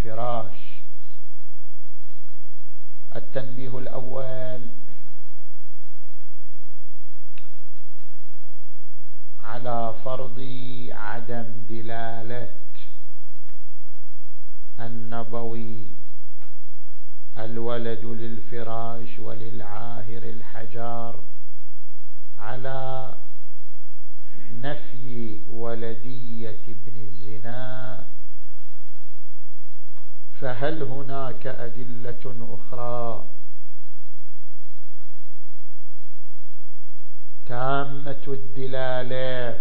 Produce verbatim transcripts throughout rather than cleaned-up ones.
الفراش. التنبيه الأول على فرض عدم دلالة النبوي الولد للفراش وللعاهر الحجار على نفي ولدية ابن الزنا، فهل هناك أدلة أخرى تامة الدلالة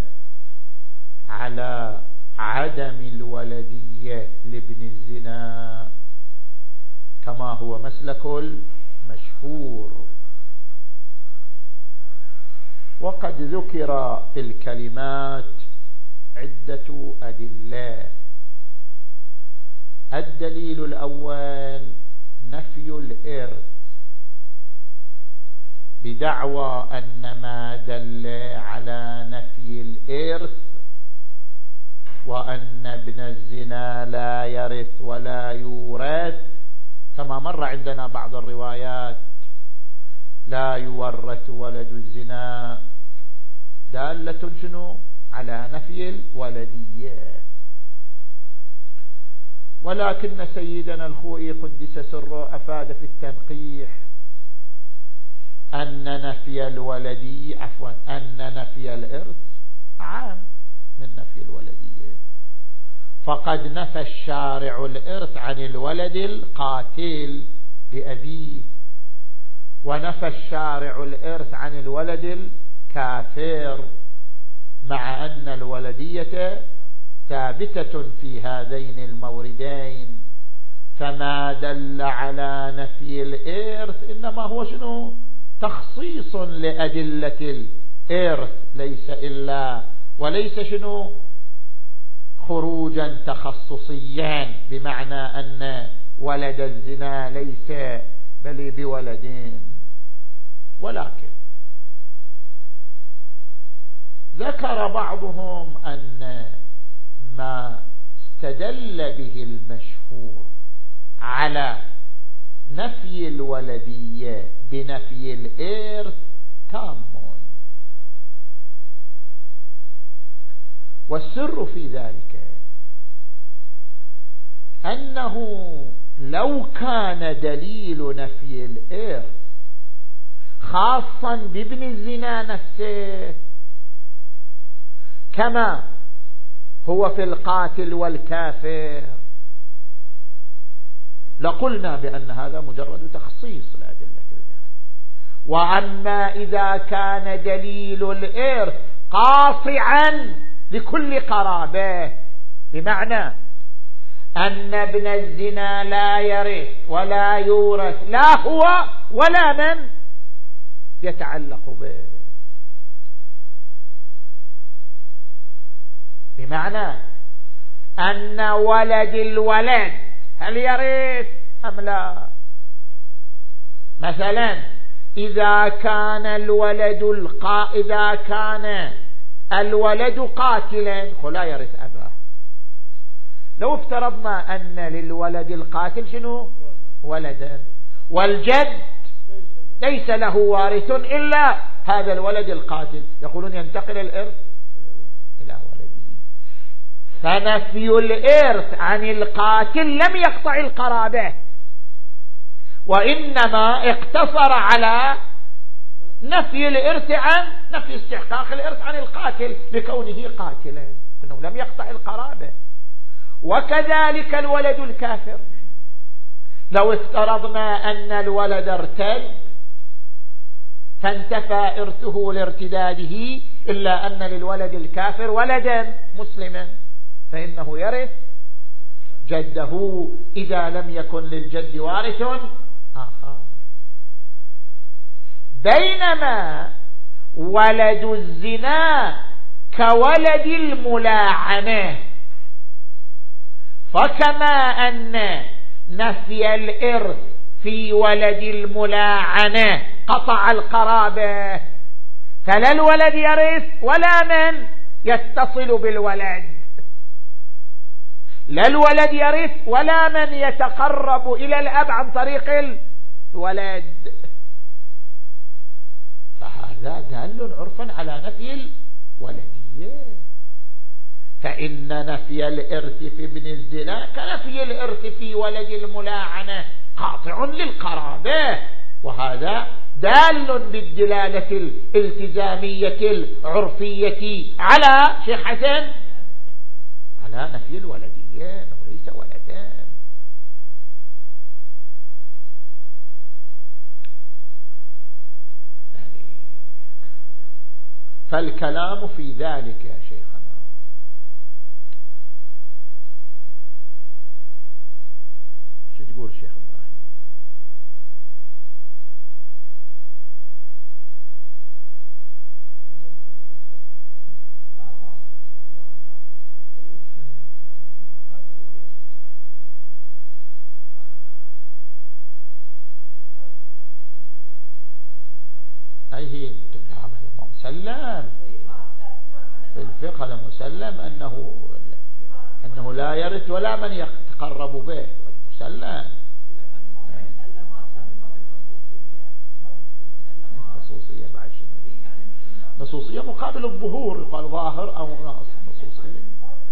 على عدم الولدية لابن الزنا كما هو مسلك المشهور؟ وقد ذكر في الكلمات عدة أدلة. الدليل الأول نفي الإرث بدعوى أن ما دل على نفي الإرث وأن ابن الزنا لا يرث ولا يورث، كما مر عندنا بعض الروايات لا يورث ولد الزنا، دالة شنو؟ على نفي الولدية. ولكن سيدنا الخوئي قدس سره أفاد في التنقيح أن نفي الولدية عفوا أن نفي الإرث عام من نفي الولدية، فقد نفى الشارع الإرث عن الولد القاتل لأبيه، ونفى الشارع الإرث عن الولد الكافر، مع أن الولدية ثابتة في هذين الموردين. فما دل على نفي الإرث إنما هو شنو؟ تخصيص لأدلة الإرث، ليس إلا وليس شنو؟ خروجا تخصصيا، بمعنى أن ولد الزنا ليس بل بولدين. ولكن ذكر بعضهم أن ما استدل به المشهور على نفي الولدية بنفي الإرث تام، والسر في ذلك أنه لو كان دليل نفي الإرث خاصا بابن الزنا نفسه كما هو في القاتل والكافر لقلنا بأن هذا مجرد تخصيص لأدلة الإرث. وأما إذا كان دليل الإرث قاطعا لكل قرابة، بمعنى أن ابن الزنا لا يرث ولا يورث لا هو ولا من يتعلق به، بمعنى أن ولد الولد هل يرث أم لا؟ مثلا إذا كان الولد القا إذا كان الولد قاتلا فلا يرث أباه. لو افترضنا أن للولد القاتل شنو؟ ولدا، والجد ليس له وارث إلا هذا الولد القاتل، يقولون ينتقل الإرث إلى ولده. فنفي الإرث عن القاتل لم يقطع القرابة، وإنما اقتصر على نفي الإرث عن نفي استحقاق الإرث عن القاتل لكونه قاتلا، إنه لم يقطع القرابة. وكذلك الولد الكافر، لو افترضنا أن الولد ارتد فانتفى إرثه لارتداده إلا أن للولد الكافر ولدا مسلما فإنه يرث جده إذا لم يكن للجد وارث آخر. بينما ولد الزنا كولد الملاعنة، فكما أن نفي الإرث في ولد الملاعنة قطع القرابة، فلا الولد يرث ولا من يتصل بالولد، لا الولد يرث ولا من يتقرب إلى الأب عن طريق الولد، فهذا دال عرفا على نفي الولدية. فإن نفي الإرث في ابن الزنا كنفي الإرث في ولد الملاعنة قاطع للقرابة، وهذا دال بالدلالة الالتزامية العرفية على شيخ حسن على نفي الولدية وليس ولدان. فالكلام في ذلك يا شيخنا. شو تقول شيخ إبراهيم؟ أي هي مسلم في الفقه المسلم أنه أنه لا يرث ولا من يتقرب به، مسلم. نصوصية بعد شنو؟ نصوصية مقابل الظهور، يقال ظاهر أو ناقص نصوصية.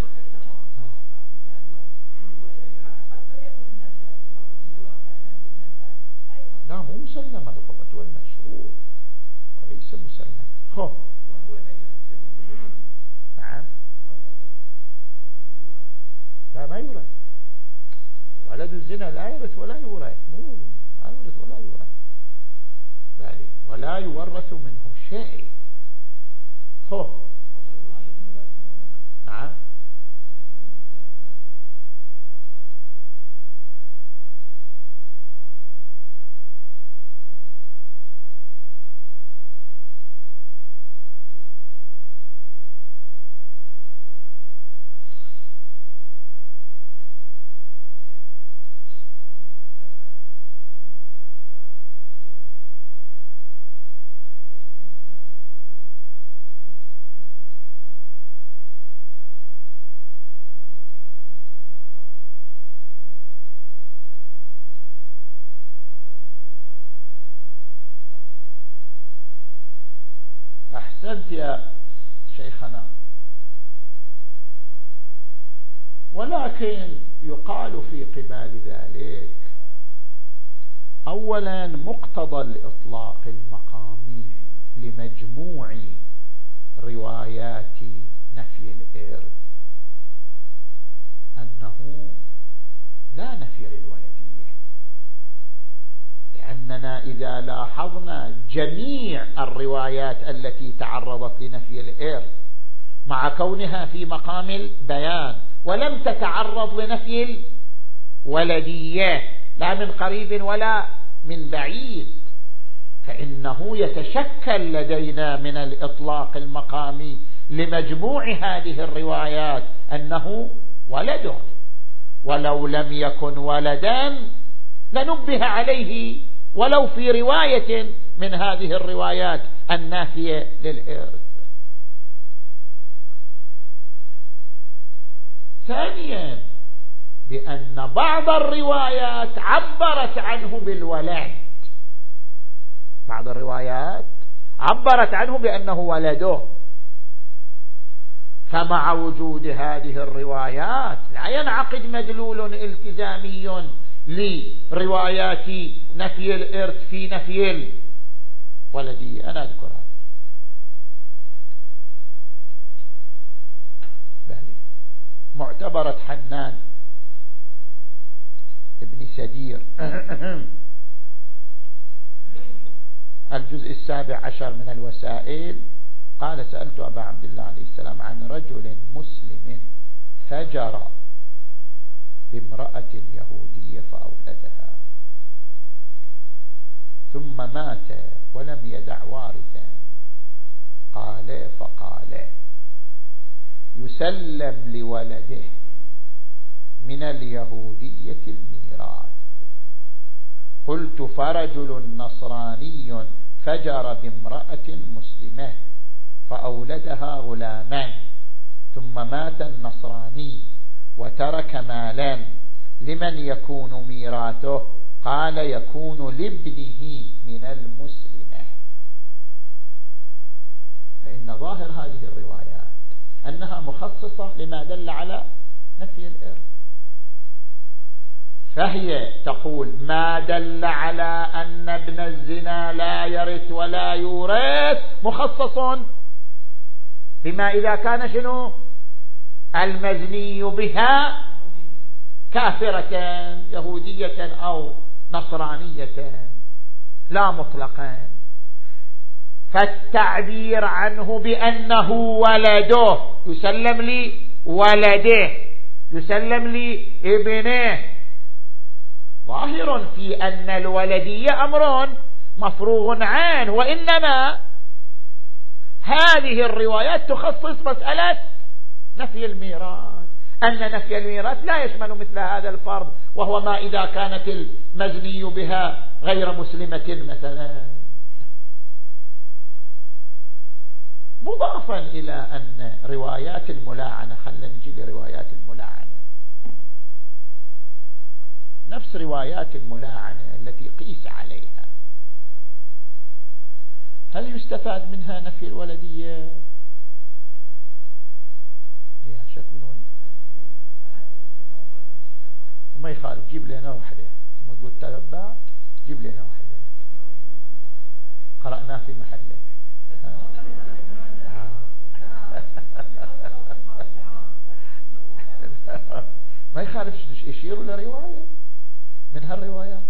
لا مو مسلم، هذا فتوى المشهور وليس مسلم. هو نعم لا ما يورث، ولد الزنا لا يورث ولا يورث، مو لا يورث ولا يورث، بل ولا يورث منه شيء. هو نعم أحسنت يا شيخنا. ولكن يقال في قبال ذلك أولا مقتضى الإطلاق المقامي لمجموع روايات نفي الإرث أنه لا نفي للولدية، لأننا إذا لاحظنا جميع الروايات التي تعرضت لنفي الإرث مع كونها في مقام البيان ولم تتعرض لنفي الولدية لا من قريب ولا من بعيد، فإنه يتشكل لدينا من الإطلاق المقامي لمجموع هذه الروايات أنه ولد، ولو لم يكن ولدا لنبه عليه ولو في رواية من هذه الروايات النافية للإرث. ثانيا بأن بعض الروايات عبرت عنه بالولد، بعض الروايات عبرت عنه بأنه ولده، فمع وجود هذه الروايات لا ينعقد مدلول التزامي لروايات نفي الإرث في نفي الولدية. أنا أذكر هذا. بلي معتبرة حنان ابن سدير الجزء السابع عشر من الوسائل قال: سألت أبا عبد الله عليه السلام عن رجل مسلم فجر بامرأة يهودية فأولدها ثم مات ولم يدع وارثا. قال: فقال: يسلم لولده من اليهودية الميراث. قلت: فرجل نصراني فجر بامرأة مسلمة فأولدها غلامان ثم مات النصراني وترك مالا لمن يكون ميراثه؟ قال يكون لابنه من المسلمة. فإن ظاهر هذه الروايات أنها مخصصة لما دل على نفي الإرث، فهي تقول ما دل على أن ابن الزنا لا يرث ولا يورث مخصص بما إذا كان شنو المزني بها كافرة يهودية أو نصرانية، لا مطلقا. فالتعبير عنه بأنه ولده يسلم لي ولده يسلم لي ابنه ظاهر في أن الولدية أمر مفروغ عنه، وإنما هذه الروايات تخصص مسألة نفي الميراث، أن نفي الميراث لا يشمل مثل هذا الفرض، وهو ما إذا كانت المزني بها غير مسلمة مثلا. مضافا إلى أن روايات الملاعنة، خلينا نجي لروايات الملاعنة، نفس روايات الملاعنة التي قيس عليها، هل يستفاد منها نفي الولدية؟ يا شك من وين؟ وما يخالف، جيب لنا واحدة، مو تقول تتبع، جيب لنا واحدة قرأناه في محله. ما يخالف يشير لرواية من هالرواية.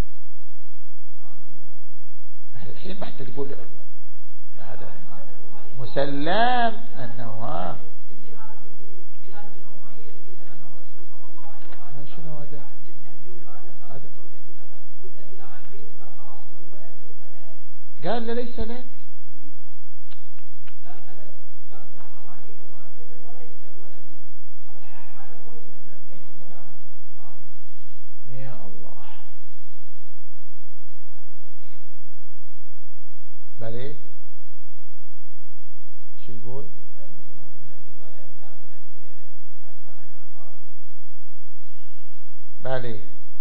الحين بحث يقول هذا مسلم أنه شنو هذا هذا قال له ليس لك. يا الله بلي شو يقول؟ بلي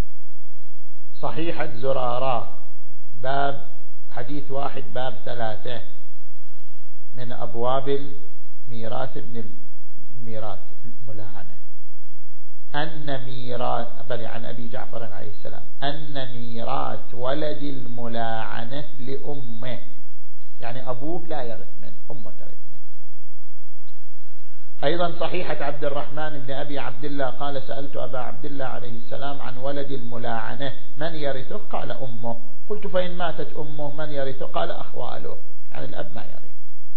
صحيحة زرارة باب حديث واحد باب ثلاثة من أبواب الميراث ابن الميراث الملاعنة، أن ميراث بل عن أبي جعفر عليه السلام أن ميراث ولد الملاعنة لأمه، يعني أبوه لا يرث منه، أمه ترث منه. أيضا صحيحة عبد الرحمن بن أبي عبد الله قال سألت أبا عبد الله عليه السلام عن ولد الملاعنة من يرثه؟ قال أمه. قلت فإن ماتت أمه من يرثه؟ قال أخواله، يعني الأب ما يرث.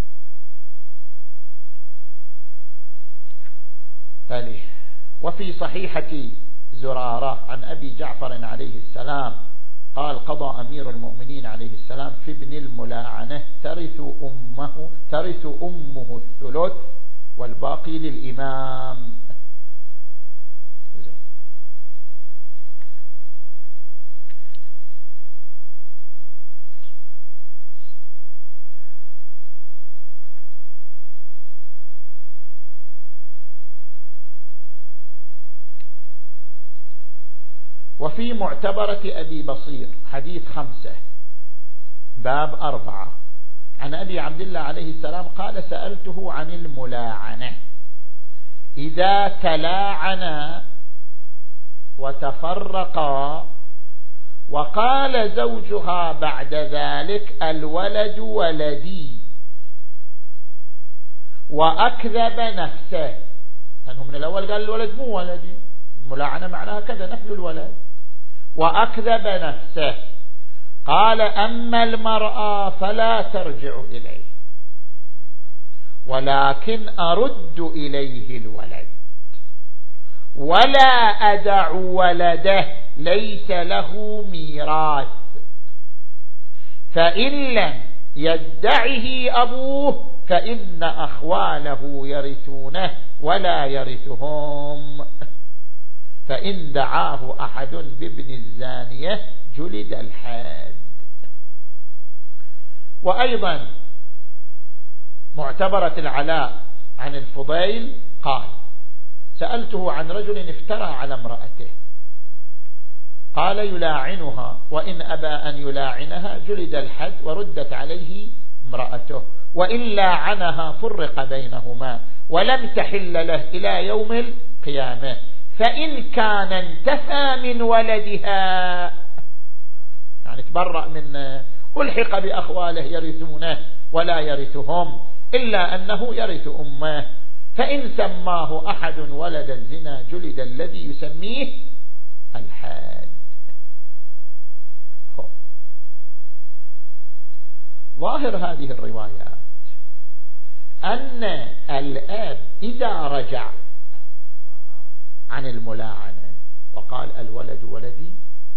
فليه. وفي صحيحة زرارة عن أبي جعفر عليه السلام قال قضى أمير المؤمنين عليه السلام في ابن الملاعنة ترث أمه ترث أمه الثلث والباقي للإمام. وفي معتبرة أبي بصير حديث خمسة باب أربعة عن أبي عبد الله عليه السلام قال سألته عن الملاعنة إذا تلاعنا وتفرقا وقال زوجها بعد ذلك الولد ولدي وأكذب نفسه، لأنه من الأول قال الولد مو ولدي، الملاعنة معناها كذا نفي الولد، وأكذب نفسه. قال أما المرأة فلا ترجع إليه ولكن أرد إليه الولد ولا أدع ولده ليس له ميراث، فإن لم يدعه أبوه فإن أخواله يرثونه ولا يرثهم، فإن دعاه أحد بابن الزانية جلد الحاد. وأيضا معتبرة العلاء عن الفضيل قال سألته عن رجل افترى على امرأته، قال يلاعنها، وإن أبى أن يلاعنها جلد الحد وردت عليه امرأته، وإن لاعنها فرق بينهما ولم تحل له إلى يوم القيامة، فإن كان انتفى من ولدها يعني تبرأ منه، ألحق بأخواله يرثونه ولا يرثهم إلا أنه يرث أمه، فإن سماه أحد ولد الزنا جلد الذي يسميه الحاد. ظاهر هذه الروايات أن الآب إذا رجع عن الملاعنة وقال الولد ولدي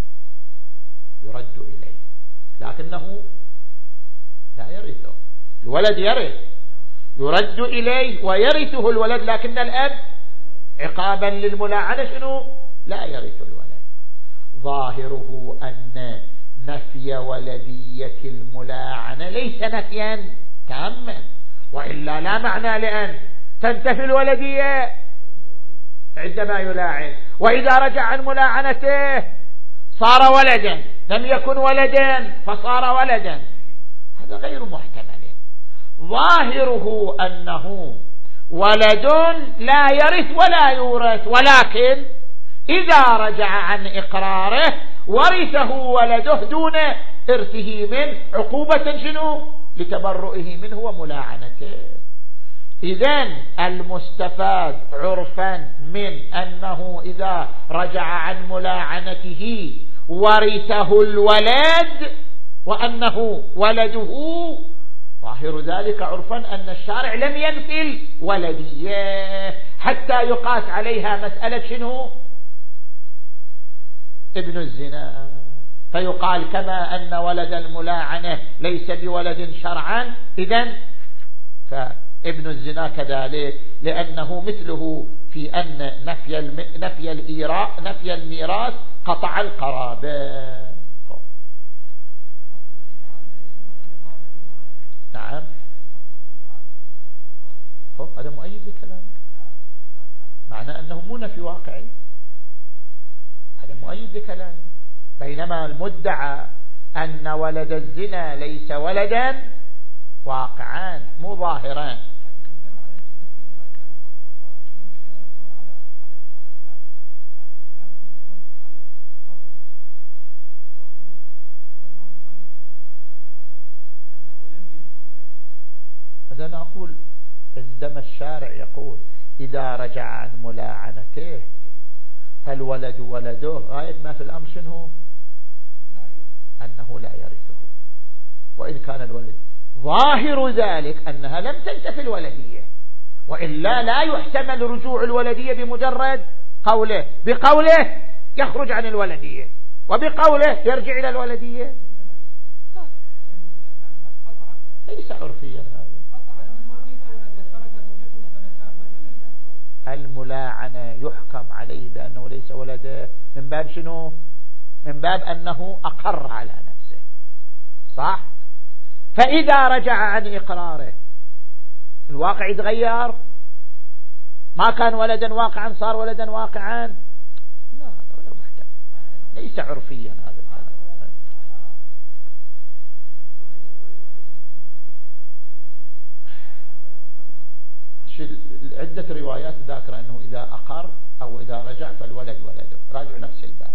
يرد إليه، لكنه لا يرثه، الولد يرث، يرد إليه ويرثه الولد، لكن الأب عقابا للملاعنة شنو؟ لا يرث الولد. ظاهره أن نفي ولدية الملاعنة ليس نفيا تاما، وإلا لا معنى لأن تنتفي الولدية عندما يلاعن، وإذا رجع عن ملاعنته صار ولدا، لم يكن ولدا فصار ولدا، هذا غير محتمل. ظاهره أنه ولد لا يرث ولا يورث، ولكن إذا رجع عن إقراره ورثه ولده دون إرثه منه عقوبة شنو؟ لتبرؤه منه وملاعنته. إذن المستفاد عرفا من أنه إذا رجع عن ملاعنته ورثه الولد وأنه ولده، ظاهر ذلك عرفا أن الشارع لم ينفي الولدية حتى يقاس عليها مسألة شنو؟ ابن الزنا، فيقال كما أن ولد الملاعنة ليس بولد شرعا، إذن فابن الزنا كذلك، لأنه مثله في أن نفي الم... نفي الإيراء نفي الميراث قطع القرابة. نعم، هذا مؤيد لكلام، معنى أنه مو نفي واقعي، هذا مؤيد لكلام، بينما المدعى أن ولد الزنا ليس ولدا واقعا مو ظاهرا. هذا أنا أقول عندما الشارع يقول إذا رجع عن ملاعنته فالولد ولده، غاية ما في الأمر شنو؟ أنه لا يرثه، وإن كان الولد ظاهر ذلك أنها لم تنتفي الولدية، وإلا لا يحتمل رجوع الولدية بمجرد قوله، بقوله يخرج عن الولدية وبقوله يرجع إلى الولدية، ليس عرفيا هذا. الملاعنة يحكم عليه بأنه ليس ولده من باب شنو؟ من باب أنه أقر على نفسه، صح؟ فإذا رجع عن إقراره الواقع يتغير، ما كان ولدا واقعا صار ولدا واقعا، لا ولا محتمل، ليس عرفيا هذا الكلام. عدة روايات ذاكرة أنه إذا أقر أو إذا رجع فالولد ولده، راجع نفس الباب.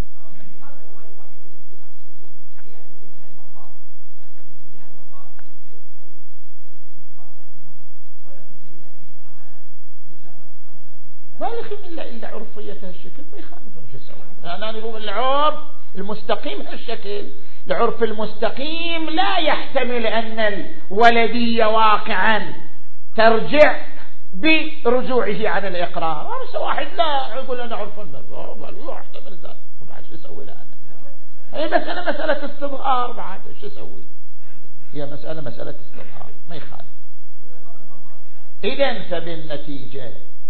ما يخيم إلا إلا عرفية هالشكل ما يخالف، شو يسوي؟ أنا نقول العرف المستقيم هالشكل، العرف المستقيم لا يحتمل أن الولدية واقعا ترجع برجوعه عن الإقرار. هذا واحد لا يقول أنا عرفا لا يحتمل ذلك، طبعا شو يسوي له أنا؟ هي مسألة مسألة استظهار، بعد شو يسوي؟ هي مسألة مسألة استظهار ما يخالف. إذن فبالنتيجة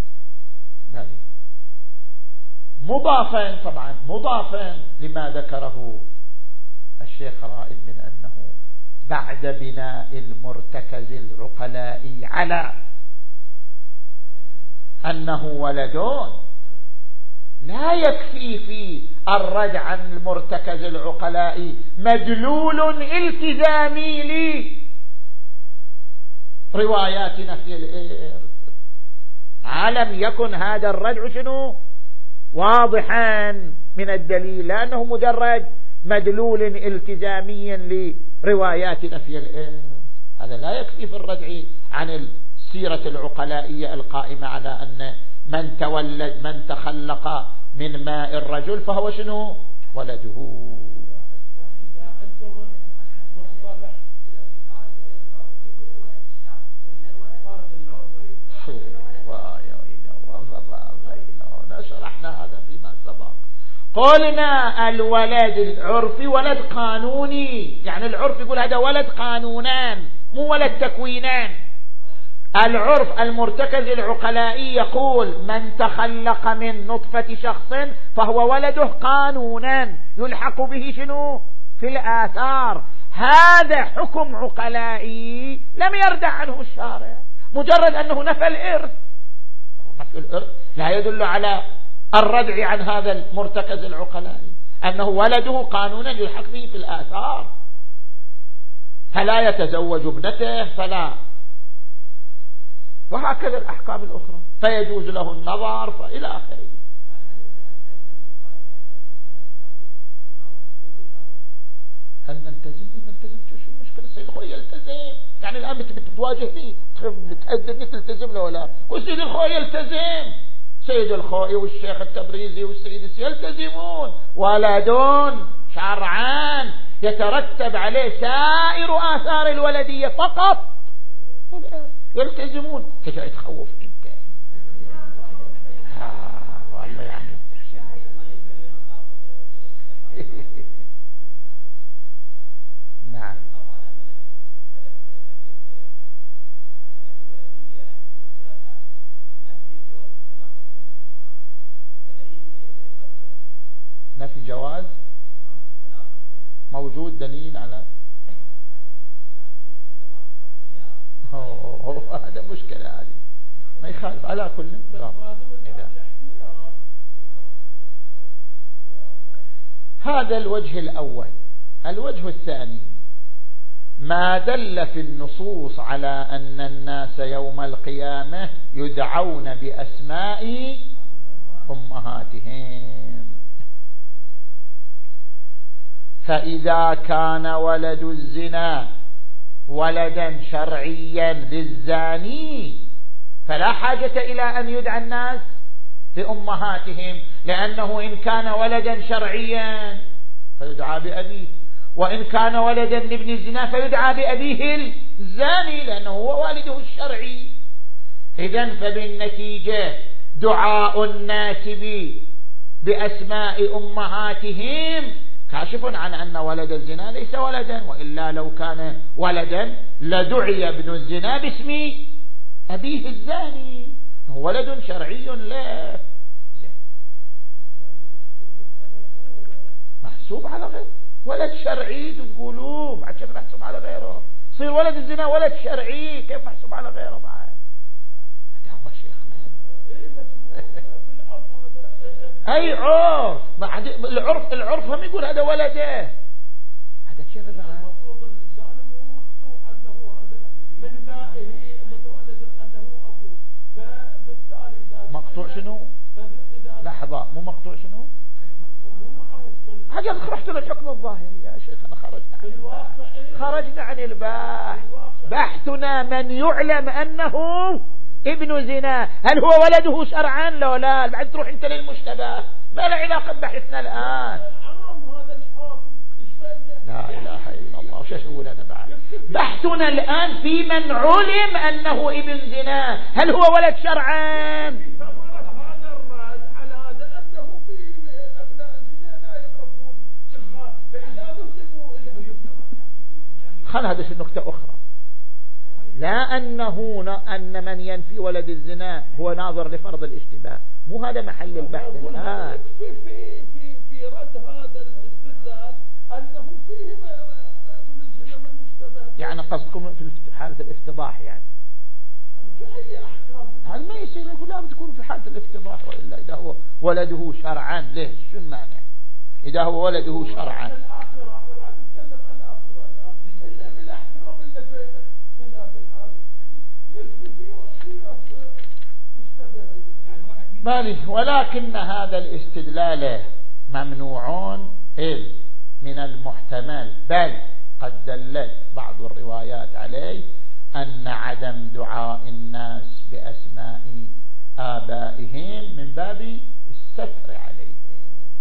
مضافا، طبعا مضافا لما ذكره الشيخ رائد من أنه بعد بناء المرتكز العقلائي على أنه ولدون لا يكفي في الرد عن المرتكز العقلاء مدلول التزامي لروايات نفي الإرث. ما لم يكن هذا الردع شنو واضحا من الدليل، لأنه مجرد مدلول التزامي لروايات نفي الإرث، هذا لا يكفي في الردع عن السيرة العقلائية القائمة على أن من تولد من تخلق من ماء الرجل فهو شنو ولده. شرحنا هذا فيما سبق. قلنا الولد العرفي ولد قانوني، يعني العرف يقول هذا ولد قانونان مو ولد تكوينان. العرف المرتكز العقلائي يقول من تخلق من نطفة شخص فهو ولده قانونا يلحق به شنو في الآثار. هذا حكم عقلائي لم يردع عنه الشارع، مجرد أنه نفى الإرث. نفي الإرث لا يدل على الردع عن هذا المرتكز العقلائي، أنه ولده قانونا يلحق به في الآثار، فلا يتزوج ابنته فلا، وهكذا الأحكام الأخرى، فيجوز له النظر فإلى آخره. هل نلتزم؟ نلتزم شو شو المشكلة؟ السيد الخوي يلتزم، يعني الآن بتواجهني بتأذني تلتزم له ولا؟ والسيد الخوي يلتزم، سيد الخوي والشيخ التبريزي والسيد يلتزمون، ولدون شرعان يترتب عليه سائر آثار الولدية فقط يلتزمون. تجي تخوف انت آه والله يعني نعم. نفي جواز موجود دليل على هو هذا مشكلة، هذه ما يخالف على كل. هذا الوجه الأول. الوجه الثاني ما دل في النصوص على أن الناس يوم القيامة يدعون بأسماء أمهاتهم. فإذا كان ولد الزنا ولدا شرعيا للزاني فلا حاجة إلى أن يدعى الناس بأمهاتهم، لأنه إن كان ولدا شرعيا فيدعى بأبيه، وإن كان ولدا لابن الزنا فيدعى بأبيه الزاني لأنه هو والده الشرعي. إذن فبالنتيجة دعاء الناس بأسماء أمهاتهم كاشف عن أن ولد الزنا ليس ولدا، وإلا لو كان ولدا لدعي ابن الزنا باسم أبيه الزاني، هو ولد شرعي له محسوب على غيره. ولد شرعي تقولوه بعد كيف محسوب على غيره؟ صير ولد الزنا ولد شرعي كيف محسوب على غيره بعد؟ هذا هو شيخنا. أي عرف بعد العرف العرف هم يقول هذا ولده، هذا شيء بعد. المفروض الزاني مو مقطوع أنه هذا من مائه متولد أنه أبوه، فبالتالي مقطوع شنو؟ لحظة مو مقطوع شنو؟ هذا رحت للحكم الظاهري يا شيخنا، خرجنا عن البحث خرجنا عن البحث. بحثنا من يعلم أنه ابن زنا هل هو ولده شرعا لو لا؟ بعد تروح انت للمشتبه، ما له علاقة ببحثنا الآن. لا إله إلا الله. وش أقول أنا بعد؟ بحثنا الآن في من علم أنه ابن زنا هل هو ولد شرعا؟ خل هذا شيء نكتة أخرى، لا أنه أن من ينفي ولد الزنا هو ناظر لفرض الاشتباه، مو هذا محل البحث الآن. في في في في رد هذا الاستدلال أنه فيه من الزنا من يشتبه، يعني قصدكم في حالة الافتضاح يعني أي أحكام هذا ما يصير. يقول لا بتكون في حالة الافتضاح، وإلا إذا هو ولده شرعا ليش شو المانع؟ إذا هو ولده شرعا مالي. ولكن هذا الاستدلال ممنوع من المحتمل، بل قد دلت بعض الروايات عليه أن عدم دعاء الناس بأسماء آبائهم من باب الستر عليهم،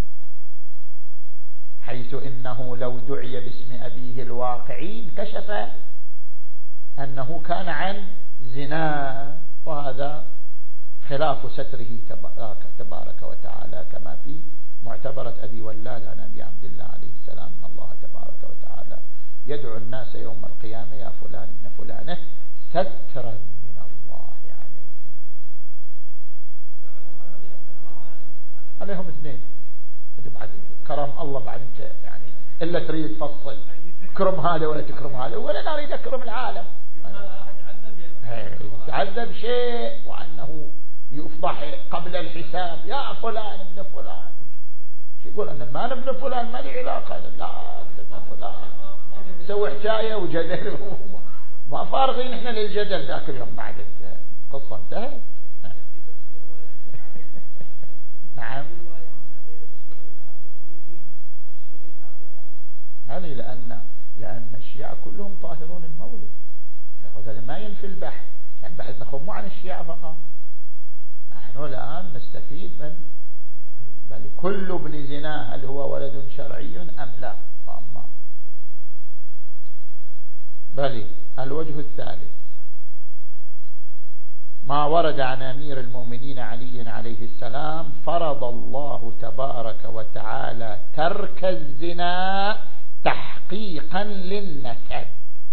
حيث إنه لو دعي باسم أبيه الواقعي كشف أنه كان عن زنا، وهذا خلاف ستره تبارك وتعالى، كما في معتبرة أبي ولاد عن أبي عبد الله عليه السلام أن الله تبارك وتعالى يدعو الناس يوم القيامة يا فلان ابن فلانة سترا من الله عليهم. عليهم اثنين بعد كرم الله، بعد انت يعني إلا تريد تفصل تكرم هذا ولا تكرم هذا، ولا لا أريد أكرم العالم تعذب شيء، وأنه يفضح قبل الحساب يا فلان ابن فلان. شو يقول أنا ما ابن فلان ما لي علاقة، لا ابن فلان سوي حكاية وجدل ما فارغين احنا للجدل ذاك اليوم بعد القصة انتهت. نعم يعني لأن لأن الشيعة كلهم طاهرون المولد، هذا ما ينفي البحث، يعني بحث نخوض مو عن الشيعة فقط، نحن الآن نستفيد من بل كل ابن زنا هل هو ولد شرعي أم لا؟ فأما بل الوجه الثالث ما ورد عن أمير المؤمنين علي عليه السلام: فرض الله تبارك وتعالى ترك الزنا تحقيقا للنسب.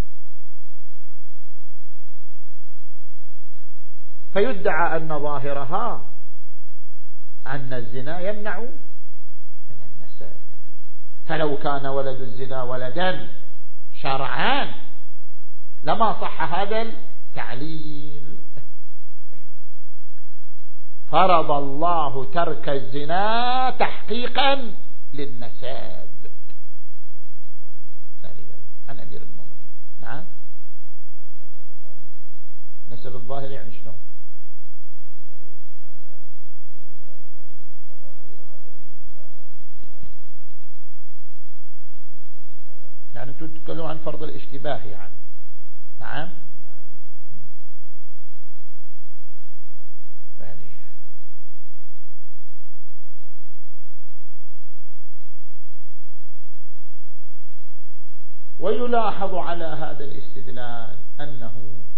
فيدعى أن ظاهرها أن الزنا يمنع من النسب، فلو كان ولد الزنا ولدا شرعا لما صح هذا التعليل. فرض الله ترك الزنا تحقيقا للنسب عن أمير المؤمنين. نعم نسب الظاهر يعني شنو؟ يعني تتكلمون عن فرض الاشتباه يعني. نعم يعني ويلاحظ على هذا الاستدلال أنه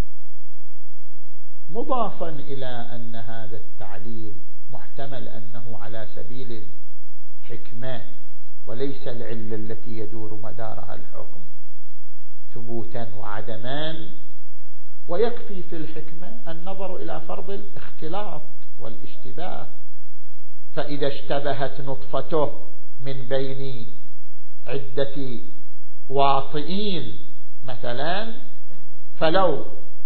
مضافا إلى أن هذا التعليل محتمل أنه على سبيل الحكمة وليس العلة التي يدور مدارها الحكم ثبوتا وعدما، ويكفي في الحكمة النظر إلى فرض الاختلاط والاشتباه، فإذا اشتبهت نطفته من بين عدة واطئين مثلا فلو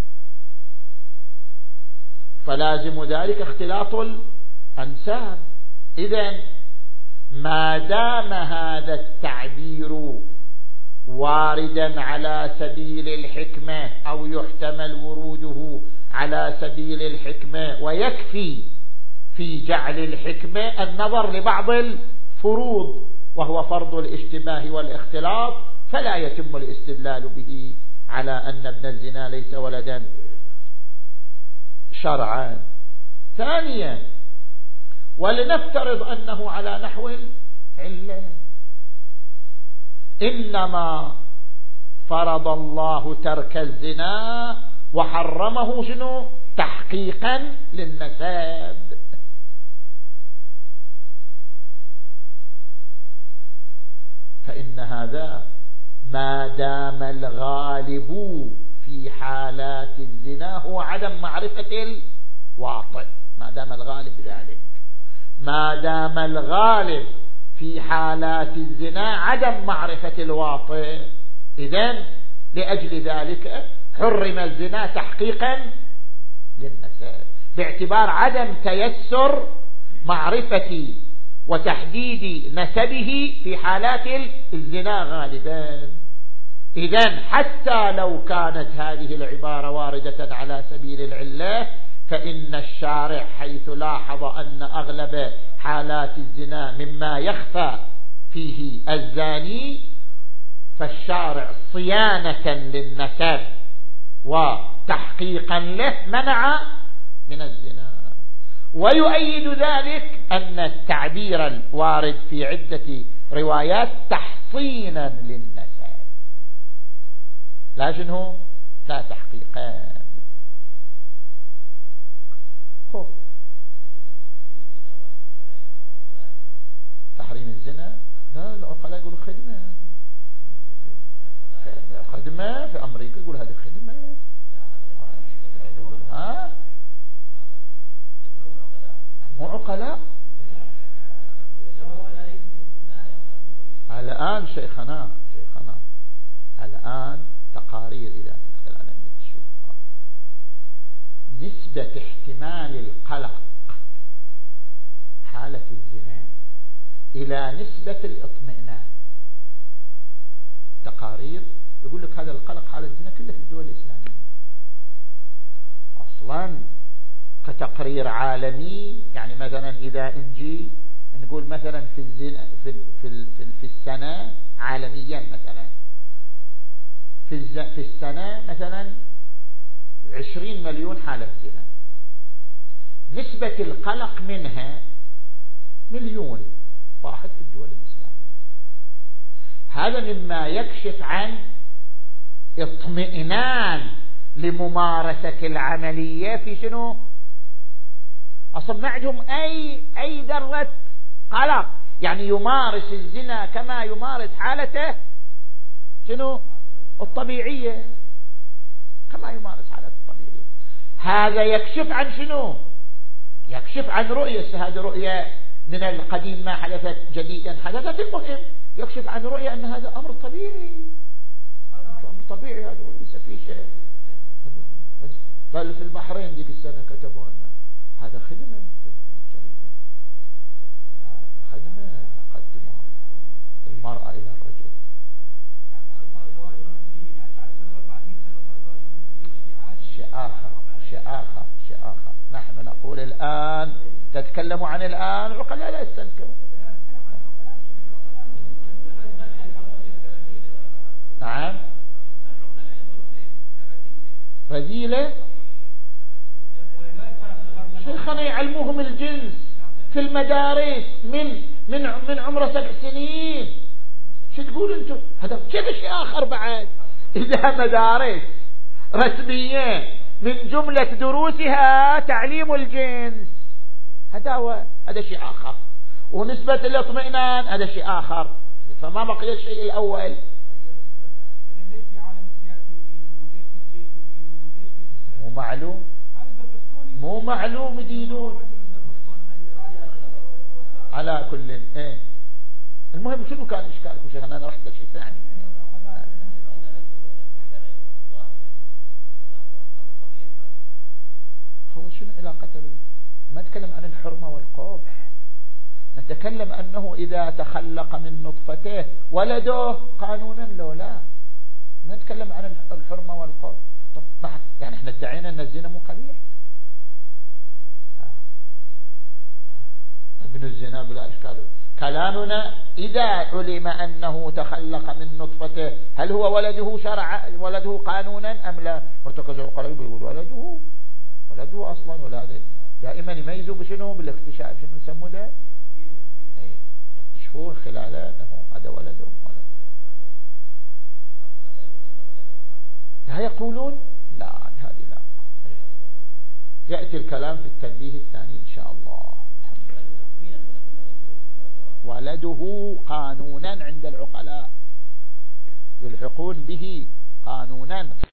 فلازم ذلك اختلاط الأنساب. إذن ما دام هذا التعبير واردا على سبيل الحكمة أو يحتمل وروده على سبيل الحكمة، ويكفي في جعل الحكمة النظر لبعض الفروض وهو فرض الاشتباه والاختلاط، فلا يتم الاستدلال به على أن ابن الزنا ليس ولدا شرعا. ثانيا ولنفترض أنه على نحو العلة، إنما فرض الله ترك الزنا وحرمه شنو؟ تحقيقا للنسب. فإن هذا ما دام الغالب في حالات الزنا هو عدم معرفة الواطئ، ما دام الغالب ذلك، ما دام الغالب في حالات الزنا عدم معرفة للنسب، باعتبار عدم تيسر معرفة وتحديد نسبه في حالات الزنا غالبا. إذن حتى لو كانت هذه العبارة واردة على سبيل العلة، فإن الشارع حيث لاحظ أن أغلب حالات الزنا مما يخفى فيه الزاني، فالشارع صيانة للنسب وتحقيقا له منع من الزنا. ويؤيد ذلك أن التعبير الوارد في عدة روايات تحصينا للنسب، لكنه لا تحقيقا. هو تحريم الزنا، لا العقلاء يقولوا خدمة، خدمة في أمريكا يقول هذه خدمة. ها مو عقلاء الآن شيخنا شيخنا الآن تقارير إذا تدخل على النت تشوفها، نسبة احتمال القلق حالة الزنا إلى نسبة الاطمئنان. تقارير يقول لك هذا القلق حالة الزنا كله في الدول الإسلامية أصلا كتقرير عالمي. يعني مثلا إذا نجي نقول مثلا في الزنا في في في, في السنة عالميا مثلا في في السنة مثلا عشرين مليون حالة زنا، نسبة القلق منها مليون واحد في الدول الإسلامية. هذا مما يكشف عن اطمئنان لممارسة العملية في شنو؟ أصلا ما عندهم أي أي ذرة قلق، يعني يمارس الزنا كما يمارس حالته شنو؟ الطبيعية، كما يمارس حالته الطبيعية. هذا يكشف عن شنو؟ يكشف عن رؤية، هذه رؤية من القديم ما حدثت جديدا حدثت. المهم يكشف عن رؤية أن هذا أمر طبيعي، أمر طبيعي هذا وليس فيه شيء. بل في البحرين ديك السنة كتبوا أن هذا خدمة في الجريدة، خدمة قدموا المرأة إلى الرجل. شيء آخر شيء آخر شيء آخر نحن نقول الآن تتكلموا عن الآن، العقلاء لا يستنكروا. نعم رذيلة شيخنا يعلموهم الجنس في المدارس من من من عمر سبع سنين. شو تقول انتم؟ هذا كيف شيء آخر بعد. إذا مدارس رسمية من جملة دروسها تعليم الجنس، هذا هو هذا شيء آخر. ونسبة الاطمئنان هذا شيء آخر. فما بقي الشيء الأول. مو معلوم مو معلوم يدينون على كل ايه. المهم شنو كان إشكالكم شيخنا؟ أنا رحت لشيء ثاني. هو شنو علاقته؟ ما نتكلم عن الحرمة والقبح، نتكلم أنه إذا تخلق من نطفته ولده قانونا لو لا. ما نتكلم عن الحرمة والقبح. يعني احنا ادعينا أن الزنا مو قبيح. ابن الزنا بلا إشكال. كلامنا إذا علم أنه تخلق من نطفته هل هو ولده شرع ولده قانونا أم لا؟ مرتكز العقلاء يقول ولده ولده أصلا. ولا هذا دائما يميزوا بشنو؟ بالاكتشاف. شنو نسموه ده؟ ايه يكتشفون خلاله أنه هذا ولده ولده. لا يقولون لا عن هذه لا. يأتي الكلام في التنبيه الثاني إن شاء الله. ولده قانونا عند العقلاء يلحقون به قانونا.